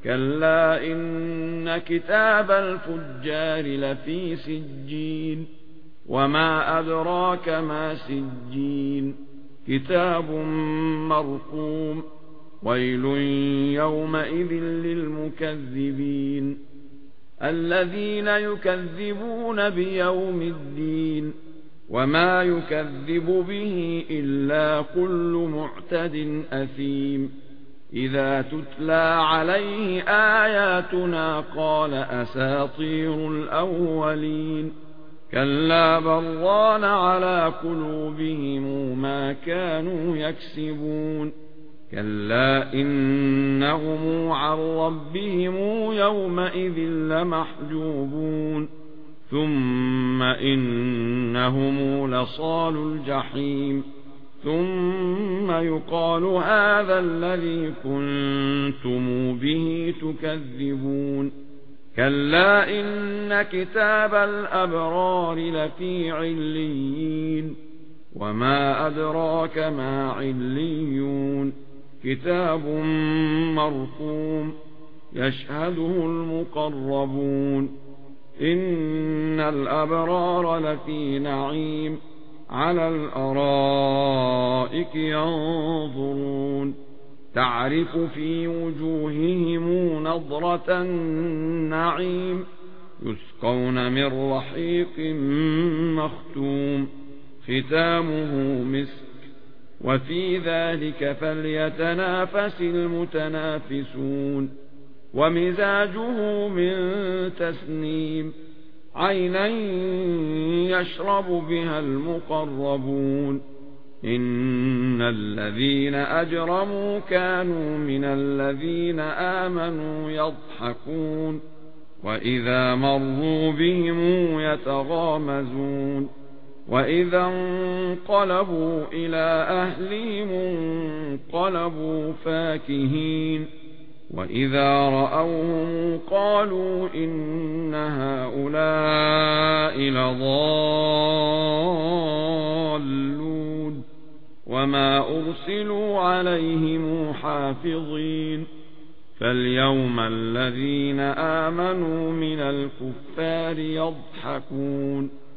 كلا إن كتاب الفجار لفي سجين وما أدراك ما سجين كتاب مرقوم ويل يومئذ للمكذبين الذين يكذبون بيوم الدين وما يكذب به إلا كل معتد أثيم إذا تتلى عليه آياتنا قال أساطير الأولين كلا بل ران على قلوبهم ما كانوا يكسبون كلا إنهم عن ربهم يومئذ لمحجوبون ثم إنهم لصال الجحيم ثم يقال هذا الذي كنتم به تكذبون كلا إن كتاب الأبرار لفي عليين وما أدراك ما عليون كتاب مرقوم يشهده المقربون إن الأبرار لفي نعيم على الأرائك ينظرون تعرف في وجوههم نضرة النعيم يسقون من رحيق مختوم ختامه مسك وفي ذلك فليتنافس المتنافسون ومزاجه من تسنيم عينا يشرب بها المقربون إن الذين أجرموا كانوا من الذين آمنوا يضحكون وإذا مروا بهم يتغامزون وإذا انقلبوا إلى أهلهم انقلبوا فاكهين وإذا رأوهم قالوا إن هؤلاء لضالون وما أرسلوا عليهم حافظين فاليوم الذين آمنوا من الكفار يضحكون